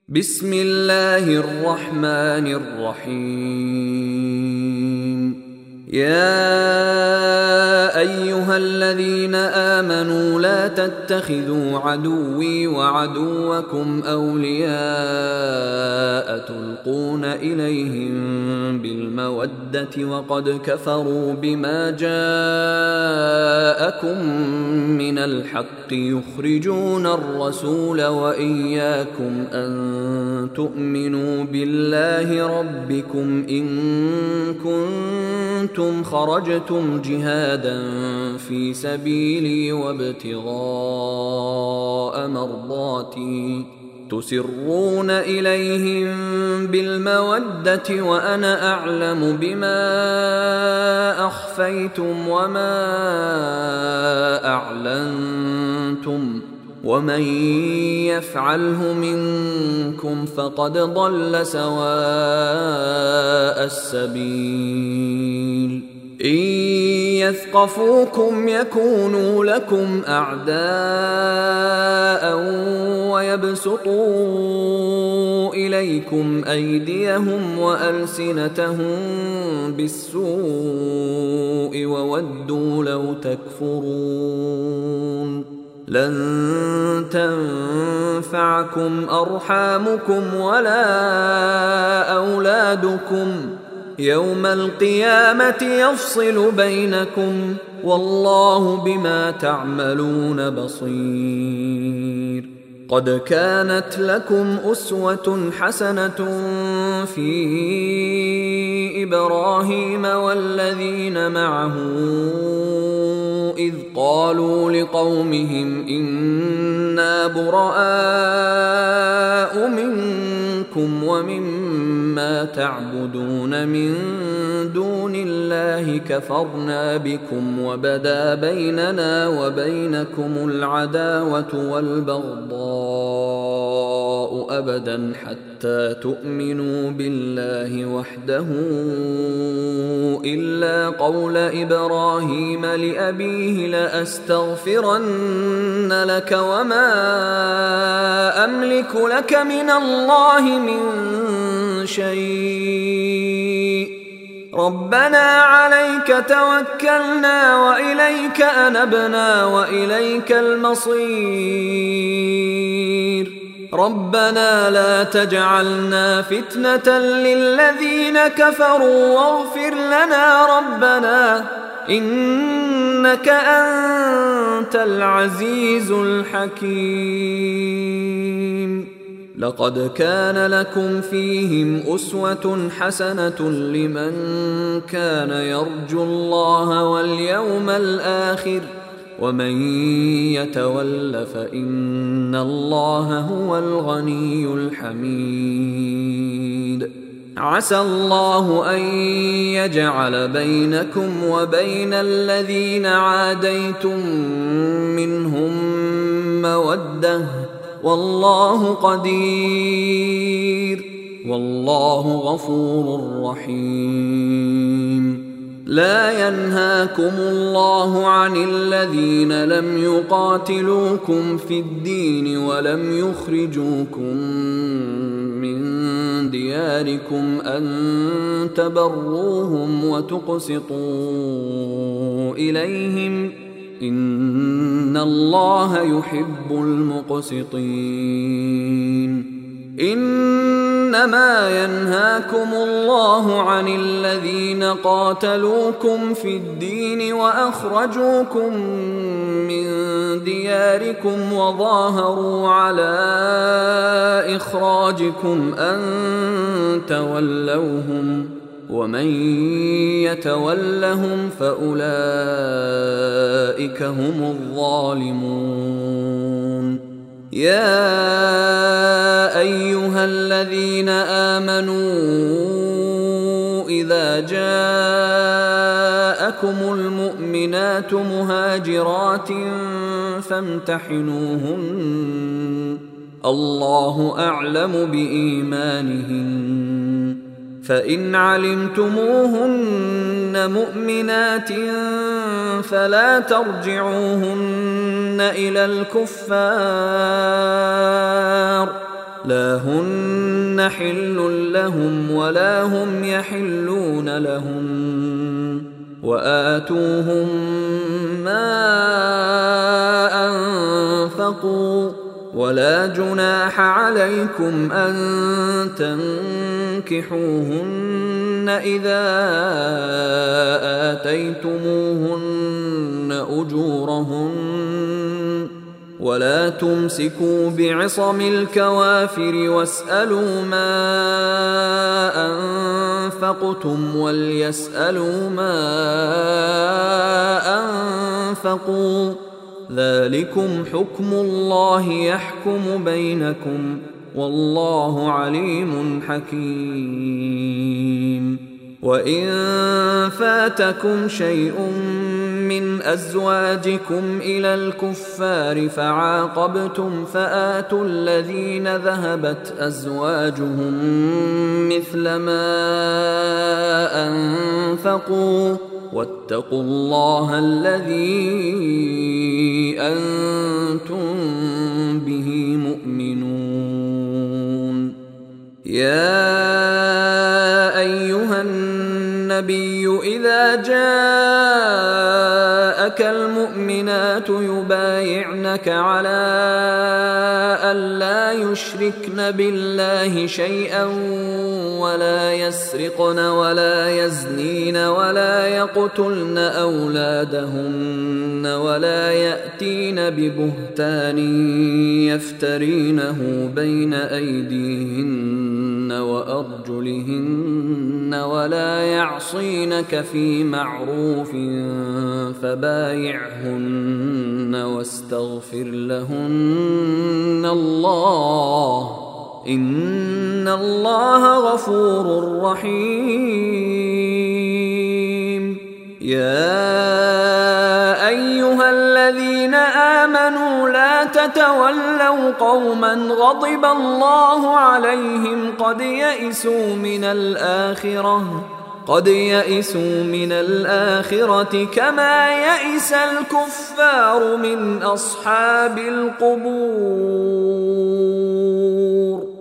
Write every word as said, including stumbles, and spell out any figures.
بسم الله الرحمن الرحيم. يا أيها الذين آمنوا لا تتخذوا عدوي وعدوكم أولياء تلقون إليهم بالمودة وقد كفروا بما جاءكم من الحق يخرجون الرسول وإياكم أن تؤمنوا بالله ربكم إن كنتم خرجتم جهادا في سبيلي وابتغاء مرضاتي تسرون إليهم بالمودة وأنا أعلم بما أخفيتم وما أعلنتم ومن يفعله منكم فقد ضل سواء السبيل. إن يثقفوكم يكونوا لكم أعداء ويبسطوا إليكم أيديهم وألسنتهم بالسوء وودوا لو تكفرون. لن تنفعكم أرحامكم ولا أولادكم يوم القيامة يفصل بينكم والله بما تعملون بصير. قد كانت لكم أسوة حسنة في إبراهيم والذين معه إذ قالوا لقومهم إنا براء منكم ومما تعبدون من دون الله كفرنا بكم وبدا بيننا وبينكم العداوة والبغضاء أبدا حتى تؤمنوا بالله وحده إلا قول إبراهيم لأبيه لأستغفرن لك وما أملك لك من الله من شيء ربنا عليك توكلنا وإليك أنبنا وإليك المصير. ربنا لا تجعلنا فتنة للذين كفروا واغفر لنا ربنا إنك أنت العزيز الحكيم. لقد كان لكم فيهم أسوة حسنة لمن كان يرجو الله واليوم الآخر ومن يتول فإن الله هو الغني الحميد. عسى الله أن يجعل بينكم وبين الذين عاديتم منهم مودة والله قدير والله غفور رحيم. لا ينهاكم الله عن الذين لم يقاتلوكم في الدين ولم يخرجوكم من دياركم أن تبروهم وتقسطوا إليهم إن الله يحب المقسطين. إنما ينهاكم الله عن الذين قاتلوكم في الدين وأخرجوكم من دياركم وظاهروا على إخراجكم أن تولوهم ومن يتولهم فأولئك هم الظالمون. يا أيها الذين آمنوا إذا جاءكم المؤمنات مهاجرات فامتحنوهن الله أعلم بإيمانهن فإن علمتموهن مؤمنات فلا ترجعوهن إلى الكفار لا هن حل لهم ولا هم يحلون لهم وآتوهم ما أنفقوا ولا جناح عليكم أن تنكحوهن إذا آتيتموهن أجورهن ولا تمسكوا بعصم الكوافر واسألوا ما أنفقتم وليسألوا ما أنفقوا ذلكم حكم الله يحكم بينكم والله عليم حكيم. وإن فاتكم شيء من أزواجكم إلى الكفار فعاقبتم فآتوا الذين ذهبت أزواجهم مثل ما أنفقوا واتقوا الله الذي أنتم به مؤمنون. يا أيها النبي إذا جاءك المؤمنات يبايعنك على ألا يشركن بالله شيئا ولا يسرقن ولا يزنين ولا يقتلن أولادهن ولا يأتين ببهتان يفترينه بين أيديهن وأرجلهن ولا يعصينك في معروف فبايعهن واستغفر لهن الله إن الله غفور رحيم. يا أيها الذين آمنوا لا تتولوا قوما غضب الله عليهم قد يئسوا من الآخرة قد يئسوا من الآخرة كما يئس الكفار من أصحاب القبور.